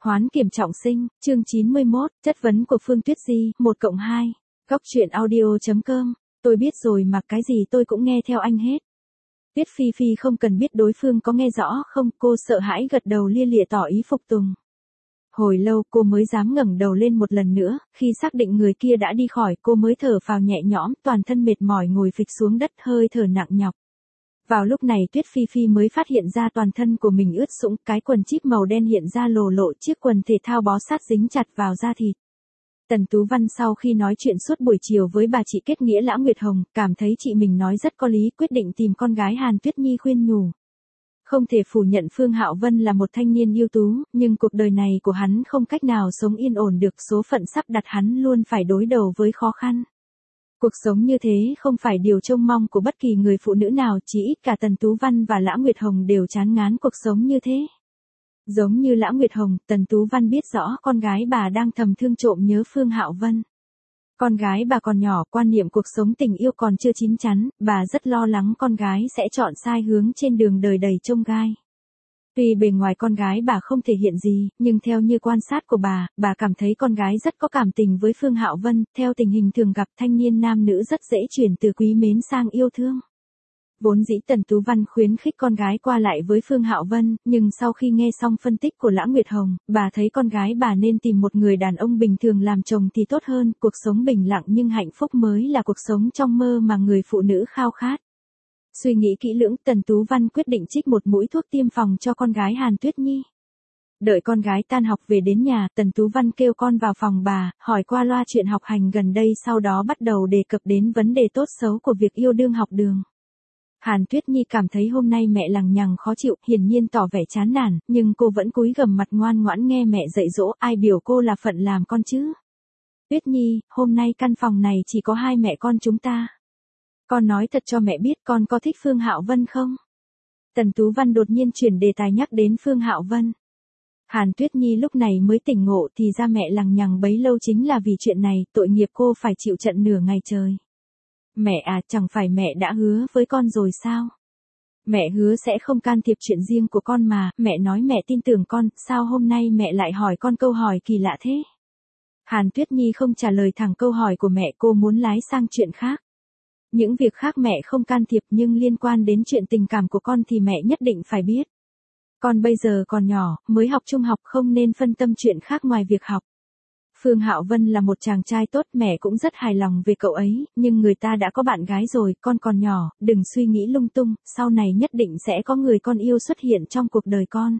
Hoán kiểm trọng sinh, chương 91, chất vấn của Phương Tuyết Di, 1+2. Góc truyện audio.com. Tôi biết rồi mà, cái gì tôi cũng nghe theo anh hết. Tuyết Phi Phi không cần biết đối phương có nghe rõ không, cô sợ hãi gật đầu lia lịa tỏ ý phục tùng. Hồi lâu cô mới dám ngẩng đầu lên một lần nữa, khi xác định người kia đã đi khỏi cô mới thở phào nhẹ nhõm, toàn thân mệt mỏi ngồi phịch xuống đất hơi thở nặng nhọc. Vào lúc này Tuyết Phi Phi mới phát hiện ra toàn thân của mình ướt sũng, cái quần chíp màu đen hiện ra lồ lộ, chiếc quần thể thao bó sát dính chặt vào da thịt. Tần Tú Văn sau khi nói chuyện suốt buổi chiều với bà chị kết nghĩa Lã Nguyệt Hồng, cảm thấy chị mình nói rất có lý, quyết định tìm con gái Hàn Tuyết Nhi khuyên nhủ. Không thể phủ nhận Phương Hạo Vân là một thanh niên ưu tú, nhưng cuộc đời này của hắn không cách nào sống yên ổn được, số phận sắp đặt hắn luôn phải đối đầu với khó khăn. Cuộc sống như thế không phải điều trông mong của bất kỳ người phụ nữ nào, chỉ ít cả Tần Tú Văn và Lã Nguyệt Hồng đều chán ngán cuộc sống như thế. Giống như Lã Nguyệt Hồng, Tần Tú Văn biết rõ con gái bà đang thầm thương trộm nhớ Phương Hạo Vân. Con gái bà còn nhỏ, quan niệm cuộc sống tình yêu còn chưa chín chắn, bà rất lo lắng con gái sẽ chọn sai hướng trên đường đời đầy chông gai. Tuy bề ngoài con gái bà không thể hiện gì, nhưng theo như quan sát của bà cảm thấy con gái rất có cảm tình với Phương Hạo Vân, theo tình hình thường gặp thanh niên nam nữ rất dễ chuyển từ quý mến sang yêu thương. Vốn dĩ Tần Tú Văn khuyến khích con gái qua lại với Phương Hạo Vân, nhưng sau khi nghe xong phân tích của Lã Nguyệt Hồng, bà thấy con gái bà nên tìm một người đàn ông bình thường làm chồng thì tốt hơn, cuộc sống bình lặng nhưng hạnh phúc mới là cuộc sống trong mơ mà người phụ nữ khao khát. Suy nghĩ kỹ lưỡng, Tần Tú Văn quyết định trích một mũi thuốc tiêm phòng cho con gái Hàn Tuyết Nhi. Đợi con gái tan học về đến nhà, Tần Tú Văn kêu con vào phòng bà, hỏi qua loa chuyện học hành gần đây, sau đó bắt đầu đề cập đến vấn đề tốt xấu của việc yêu đương học đường. Hàn Tuyết Nhi cảm thấy hôm nay mẹ lằng nhằng khó chịu, hiển nhiên tỏ vẻ chán nản, nhưng cô vẫn cúi gằm mặt ngoan ngoãn nghe mẹ dạy dỗ, ai biểu cô là phận làm con chứ. Tuyết Nhi, hôm nay căn phòng này chỉ có hai mẹ con chúng ta. Con nói thật cho mẹ biết con có thích Phương Hạo Vân không? Tần Tú Văn đột nhiên chuyển đề tài nhắc đến Phương Hạo Vân. Hàn Tuyết Nhi lúc này mới tỉnh ngộ, thì ra mẹ lằng nhằng bấy lâu chính là vì chuyện này, tội nghiệp cô phải chịu trận nửa ngày trời. Mẹ à, chẳng phải mẹ đã hứa với con rồi sao? Mẹ hứa sẽ không can thiệp chuyện riêng của con mà, mẹ nói mẹ tin tưởng con, sao hôm nay mẹ lại hỏi con câu hỏi kỳ lạ thế? Hàn Tuyết Nhi không trả lời thẳng câu hỏi của mẹ, cô muốn lái sang chuyện khác. Những việc khác mẹ không can thiệp, nhưng liên quan đến chuyện tình cảm của con thì mẹ nhất định phải biết. Con bây giờ còn nhỏ, mới học trung học, không nên phân tâm chuyện khác ngoài việc học. Phương Hạo Vân là một chàng trai tốt, mẹ cũng rất hài lòng về cậu ấy, nhưng người ta đã có bạn gái rồi, con còn nhỏ, đừng suy nghĩ lung tung, sau này nhất định sẽ có người con yêu xuất hiện trong cuộc đời con.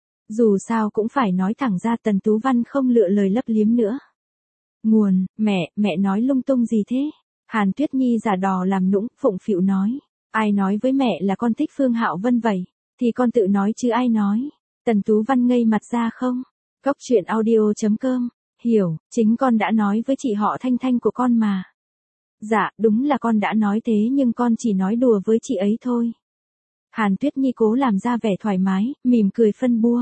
Dù sao cũng phải nói thẳng ra, Tần Tú Văn không lựa lời lấp liếm nữa. Nguồn, mẹ nói lung tung gì thế? Hàn Tuyết Nhi giả đò làm nũng, phụng phịu nói. Ai nói với mẹ là con thích Phương Hạo Vân vậy? Thì con tự nói chứ ai nói? Tần Tú Văn ngây mặt ra không? Góc truyện audio.com. Hiểu, chính con đã nói với chị họ Thanh Thanh của con mà. Dạ, đúng là con đã nói thế, nhưng con chỉ nói đùa với chị ấy thôi. Hàn Tuyết Nhi cố làm ra vẻ thoải mái, mỉm cười phân bua.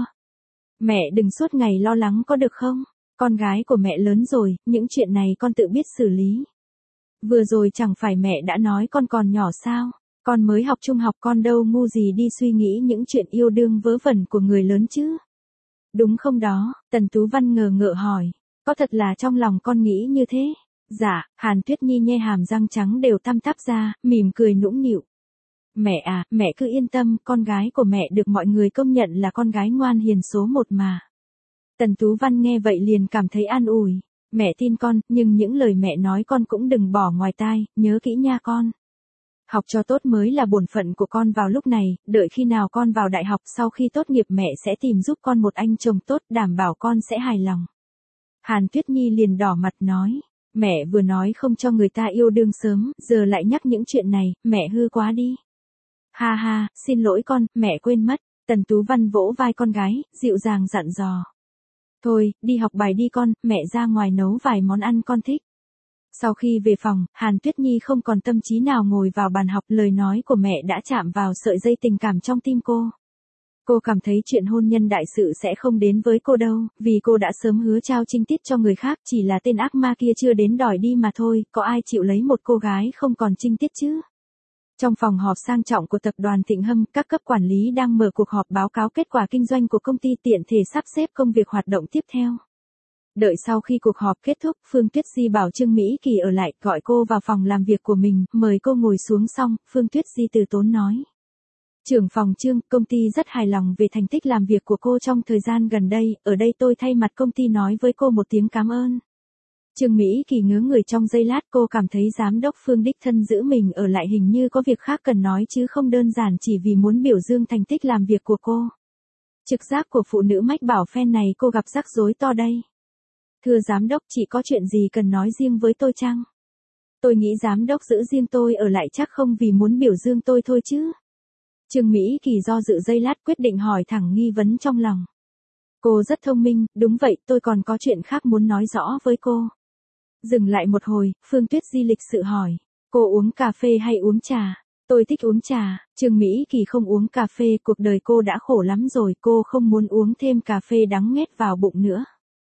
Mẹ đừng suốt ngày lo lắng có được không? Con gái của mẹ lớn rồi, những chuyện này con tự biết xử lý. Vừa rồi chẳng phải mẹ đã nói con còn nhỏ sao? Con mới học trung học, con đâu ngu gì đi suy nghĩ những chuyện yêu đương vớ vẩn của người lớn chứ. Đúng không đó? Tần Tú Văn ngờ ngợ hỏi. Có thật là trong lòng con nghĩ như thế? Dạ, Hàn Tuyết Nhi nhe hàm răng trắng đều tăm tắp ra, mỉm cười nũng nịu. Mẹ à, mẹ cứ yên tâm, con gái của mẹ được mọi người công nhận là con gái ngoan hiền số một mà. Tần Tú Văn nghe vậy liền cảm thấy an ủi. Mẹ tin con, nhưng những lời mẹ nói con cũng đừng bỏ ngoài tai, nhớ kỹ nha con. Học cho tốt mới là bổn phận của con vào lúc này, đợi khi nào con vào đại học, sau khi tốt nghiệp mẹ sẽ tìm giúp con một anh chồng tốt, đảm bảo con sẽ hài lòng. Hàn Tuyết Nhi liền đỏ mặt nói, mẹ vừa nói không cho người ta yêu đương sớm, giờ lại nhắc những chuyện này, mẹ hư quá đi. Ha ha, xin lỗi con, mẹ quên mất. Tần Tú Văn vỗ vai con gái, dịu dàng dặn dò. Thôi, đi học bài đi con, mẹ ra ngoài nấu vài món ăn con thích. Sau khi về phòng, Hàn Tuyết Nhi không còn tâm trí nào ngồi vào bàn học, lời nói của mẹ đã chạm vào sợi dây tình cảm trong tim cô. Cô cảm thấy chuyện hôn nhân đại sự sẽ không đến với cô đâu, vì cô đã sớm hứa trao trinh tiết cho người khác, chỉ là tên ác ma kia chưa đến đòi đi mà thôi, có ai chịu lấy một cô gái không còn trinh tiết chứ? Trong phòng họp sang trọng của tập đoàn Thịnh Hâm, các cấp quản lý đang mở cuộc họp báo cáo kết quả kinh doanh của công ty tiện thể sắp xếp công việc hoạt động tiếp theo. Đợi sau khi cuộc họp kết thúc, Phương Tuyết Di bảo Trương Mỹ Kỳ ở lại, gọi cô vào phòng làm việc của mình, mời cô ngồi xuống xong, Phương Tuyết Di từ tốn nói. Trưởng phòng Trương, công ty rất hài lòng về thành tích làm việc của cô trong thời gian gần đây, ở đây tôi thay mặt công ty nói với cô một tiếng cảm ơn. Trương Mỹ Kỳ ngớ người trong giây lát, cô cảm thấy giám đốc Phương đích thân giữ mình ở lại hình như có việc khác cần nói chứ không đơn giản chỉ vì muốn biểu dương thành tích làm việc của cô. Trực giác của phụ nữ mách bảo phen này cô gặp rắc rối to đây. Thưa giám đốc, chị có chuyện gì cần nói riêng với tôi chăng? Tôi nghĩ giám đốc giữ riêng tôi ở lại chắc không vì muốn biểu dương tôi thôi chứ. Trương Mỹ Kỳ do dự giây lát quyết định hỏi thẳng nghi vấn trong lòng. Cô rất thông minh, đúng vậy, tôi còn có chuyện khác muốn nói rõ với cô. Dừng lại một hồi, Phương Tuyết Di lịch sự hỏi. Cô uống cà phê hay uống trà? Tôi thích uống trà. Trương Mỹ Kỳ không uống cà phê, cuộc đời cô đã khổ lắm rồi, cô không muốn uống thêm cà phê đắng nghét vào bụng nữa.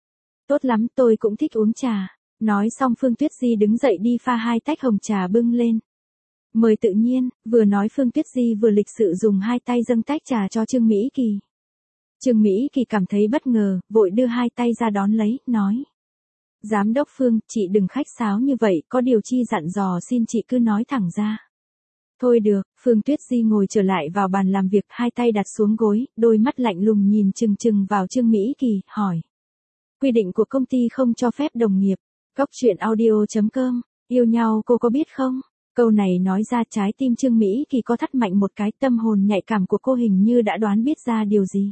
Tốt lắm, tôi cũng thích uống trà. Nói xong Phương Tuyết Di đứng dậy đi pha 2 tách hồng trà bưng lên. Mời tự nhiên, vừa nói Phương Tuyết Di vừa lịch sự dùng 2 tay dâng tách trà cho Trương Mỹ Kỳ. Trương Mỹ Kỳ cảm thấy bất ngờ, vội đưa 2 tay ra đón lấy, nói. Giám đốc Phương, chị đừng khách sáo như vậy, có điều chi dặn dò xin chị cứ nói thẳng ra. Thôi được, Phương Tuyết Di ngồi trở lại vào bàn làm việc, 2 tay đặt xuống gối, đôi mắt lạnh lùng nhìn chừng chừng vào Trương Mỹ Kỳ, hỏi. Quy định của công ty không cho phép đồng nghiệp. Góc truyện audio.com, yêu nhau cô có biết không? Câu này nói ra trái tim Trương Mỹ Kỳ có thắt mạnh một cái, tâm hồn nhạy cảm của cô hình như đã đoán biết ra điều gì.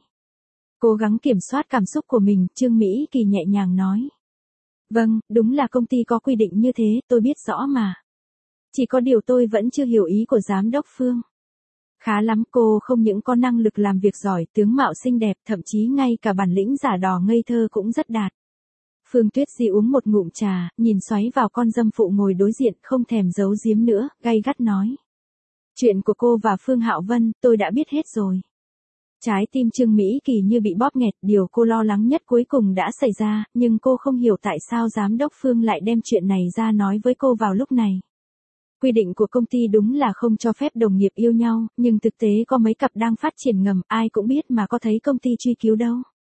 Cố gắng kiểm soát cảm xúc của mình, Trương Mỹ Kỳ nhẹ nhàng nói. Vâng, đúng là công ty có quy định như thế, tôi biết rõ mà. Chỉ có điều tôi vẫn chưa hiểu ý của giám đốc Phương. Khá lắm, cô không những có năng lực làm việc giỏi, tướng mạo xinh đẹp, thậm chí ngay cả bản lĩnh giả đò ngây thơ cũng rất đạt. Phương Tuyết Di uống một ngụm trà, nhìn xoáy vào con dâm phụ ngồi đối diện, không thèm giấu giếm nữa, gay gắt nói. Chuyện của cô và Phương Hạo Vân, tôi đã biết hết rồi. Trái tim Trương Mỹ Kỳ như bị bóp nghẹt, điều cô lo lắng nhất cuối cùng đã xảy ra, nhưng cô không hiểu tại sao giám đốc Phương lại đem chuyện này ra nói với cô vào lúc này. Quy định của công ty đúng là không cho phép đồng nghiệp yêu nhau, nhưng thực tế có mấy cặp đang phát triển ngầm, ai cũng biết mà có thấy công ty truy cứu đâu.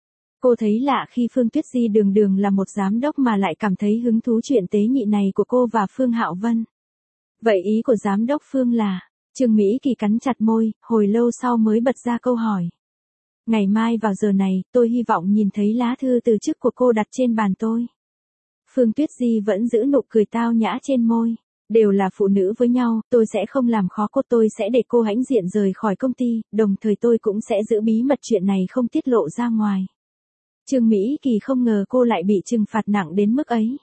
Cô thấy lạ khi Phương Tuyết Di đường đường là một giám đốc mà lại cảm thấy hứng thú chuyện tế nhị này của cô và Phương Hạo Vân. Vậy ý của giám đốc Phương là, Trương Mỹ Kỳ cắn chặt môi, hồi lâu sau mới bật ra câu hỏi. Ngày mai vào giờ này, tôi hy vọng nhìn thấy lá thư từ chức của cô đặt trên bàn tôi. Phương Tuyết Di vẫn giữ nụ cười tao nhã trên môi. Đều là phụ nữ với nhau, tôi sẽ không làm khó cô, tôi sẽ để cô hãnh diện rời khỏi công ty, đồng thời tôi cũng sẽ giữ bí mật chuyện này không tiết lộ ra ngoài. Trương Mỹ Kỳ không ngờ cô lại bị trừng phạt nặng đến mức ấy.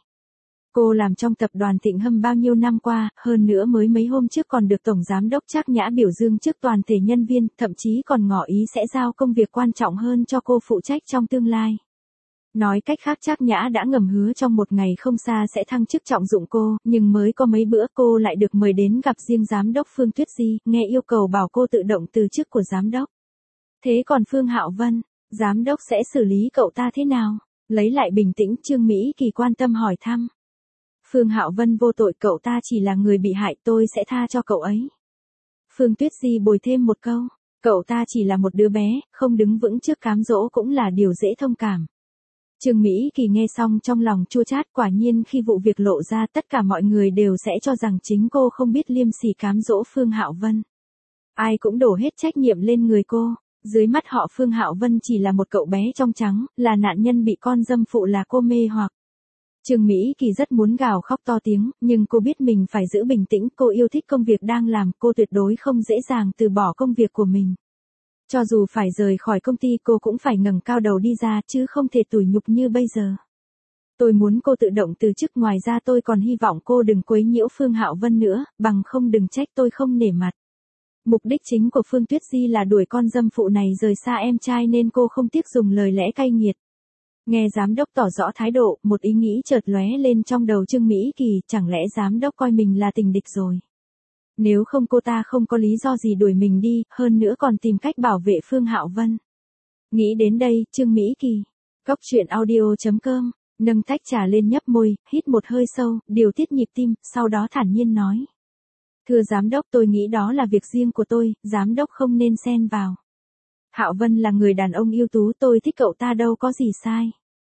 Cô làm trong tập đoàn Thịnh Hâm bao nhiêu năm qua, hơn nữa mới mấy hôm trước còn được Tổng Giám đốc Trác Nhã biểu dương trước toàn thể nhân viên, thậm chí còn ngỏ ý sẽ giao công việc quan trọng hơn cho cô phụ trách trong tương lai. Nói cách khác Trác Nhã đã ngầm hứa trong một ngày không xa sẽ thăng chức trọng dụng cô, nhưng mới có mấy bữa cô lại được mời đến gặp riêng giám đốc Phương Tuyết Di, nghe yêu cầu bảo cô tự động từ chức của giám đốc. Thế còn Phương Hạo Vân, giám đốc sẽ xử lý cậu ta thế nào? Lấy lại bình tĩnh, Trương Mỹ Kỳ quan tâm hỏi thăm. Phương Hạo Vân vô tội, cậu ta chỉ là người bị hại, tôi sẽ tha cho cậu ấy. Phương Tuyết Di bồi thêm một câu, cậu ta chỉ là một đứa bé, không đứng vững trước cám dỗ cũng là điều dễ thông cảm. Trương Mỹ Kỳ nghe xong trong lòng chua chát, quả nhiên khi vụ việc lộ ra tất cả mọi người đều sẽ cho rằng chính cô không biết liêm sỉ cám dỗ Phương Hạo Vân. Ai cũng đổ hết trách nhiệm lên người cô, dưới mắt họ Phương Hạo Vân chỉ là một cậu bé trong trắng, là nạn nhân bị con dâm phụ là cô mê hoặc. Trương Mỹ Kỳ rất muốn gào khóc to tiếng, nhưng cô biết mình phải giữ bình tĩnh, cô yêu thích công việc đang làm, cô tuyệt đối không dễ dàng từ bỏ công việc của mình. Cho dù phải rời khỏi công ty cô cũng phải ngẩng cao đầu đi ra chứ không thể tủi nhục như bây giờ. Tôi muốn cô tự động từ chức, ngoài ra tôi còn hy vọng cô đừng quấy nhiễu Phương Hạo Vân nữa, bằng không đừng trách tôi không nể mặt. Mục đích chính của Phương Tuyết Di là đuổi con dâm phụ này rời xa em trai nên cô không tiếc dùng lời lẽ cay nghiệt. Nghe giám đốc tỏ rõ thái độ, một ý nghĩ chợt lóe lên trong đầu Trương Mỹ Kỳ, chẳng lẽ giám đốc coi mình là tình địch rồi. Nếu không cô ta không có lý do gì đuổi mình đi, hơn nữa còn tìm cách bảo vệ Phương Hạo Vân. Nghĩ đến đây, Trương Mỹ Kỳ, góc truyện audio.com, nâng tách trà lên nhấp môi, hít một hơi sâu, điều tiết nhịp tim, sau đó thản nhiên nói. Thưa giám đốc, tôi nghĩ đó là việc riêng của tôi, giám đốc không nên xen vào. Hạo Vân là người đàn ông ưu tú, tôi thích cậu ta đâu có gì sai.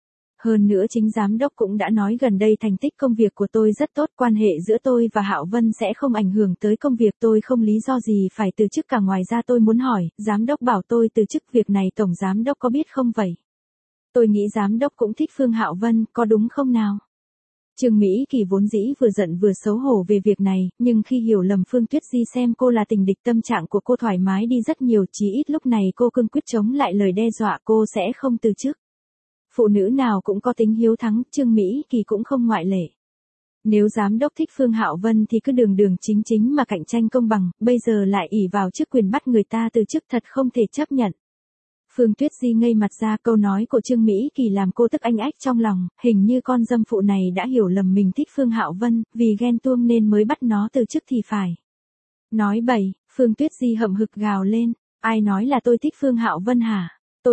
Hơn nữa chính giám đốc cũng đã nói gần đây thành tích công việc của tôi rất tốt, quan hệ giữa tôi và Hạo Vân sẽ không ảnh hưởng tới công việc, tôi không lý do gì phải từ chức cả. Ngoài ra tôi muốn hỏi, giám đốc bảo tôi từ chức, việc này tổng giám đốc có biết không vậy? Tôi nghĩ giám đốc cũng thích Phương Hạo Vân, có đúng không nào? Trương Mỹ Kỳ vốn dĩ vừa giận vừa xấu hổ về việc này, nhưng khi hiểu lầm Phương Tuyết Di xem cô là tình địch, tâm trạng của cô thoải mái đi rất nhiều, chí ít lúc này cô cương quyết chống lại lời đe dọa, cô sẽ không từ chức. Phụ nữ nào cũng có tính hiếu thắng, Trương Mỹ Kỳ cũng không ngoại lệ. Nếu giám đốc thích Phương Hạo Vân thì cứ đường đường chính chính mà cạnh tranh công bằng, bây giờ lại ỷ vào chức quyền bắt người ta từ chức, thật không thể chấp nhận. Phương Tuyết Di ngây mặt ra, câu nói của Trương Mỹ Kỳ làm cô tức anh ách trong lòng, hình như con dâm phụ này đã hiểu lầm mình thích Phương Hạo Vân, vì ghen tuông nên mới bắt nó từ chức thì phải. Nói bậy, Phương Tuyết Di hậm hực gào lên, ai nói là tôi thích Phương Hạo Vân hả?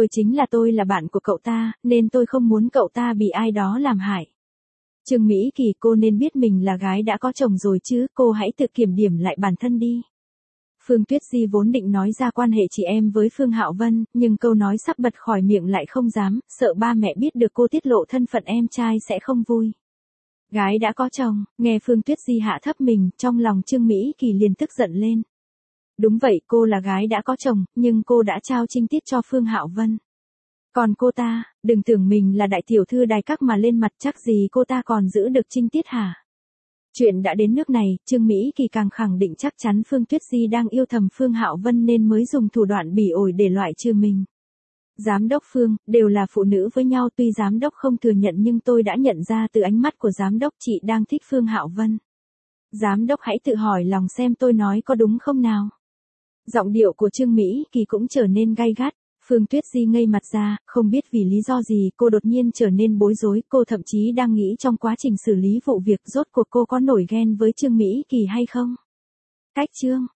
Tôi là bạn của cậu ta, nên tôi không muốn cậu ta bị ai đó làm hại. Trương Mỹ Kỳ, cô nên biết mình là gái đã có chồng rồi chứ, cô hãy tự kiểm điểm lại bản thân đi. Phương Tuyết Di vốn định nói ra quan hệ chị em với Phương Hạo Vân, nhưng câu nói sắp bật khỏi miệng lại không dám, sợ ba mẹ biết được cô tiết lộ thân phận em trai sẽ không vui. Gái đã có chồng, nghe Phương Tuyết Di hạ thấp mình, trong lòng Trương Mỹ Kỳ liền tức giận lên. Đúng vậy, cô là gái đã có chồng, nhưng cô đã trao trinh tiết cho Phương Hạo Vân. Còn cô ta, đừng tưởng mình là đại tiểu thư đài các mà lên mặt, chắc gì cô ta còn giữ được trinh tiết hả? Chuyện đã đến nước này, Trương Mỹ Kỳ càng khẳng định chắc chắn Phương Tuyết Di đang yêu thầm Phương Hạo Vân nên mới dùng thủ đoạn bỉ ổi để loại trừ mình. Giám đốc Phương, đều là phụ nữ với nhau, tuy giám đốc không thừa nhận nhưng tôi đã nhận ra từ ánh mắt của giám đốc chị đang thích Phương Hạo Vân. Giám đốc hãy tự hỏi lòng xem tôi nói có đúng không nào? Giọng điệu của Trương Mỹ Kỳ cũng trở nên gay gắt. Phương Tuyết Di ngây mặt ra, không biết vì lý do gì cô đột nhiên trở nên bối rối, cô thậm chí đang nghĩ trong quá trình xử lý vụ việc rốt cuộc cô có nổi ghen với Trương Mỹ Kỳ hay không? Cách chương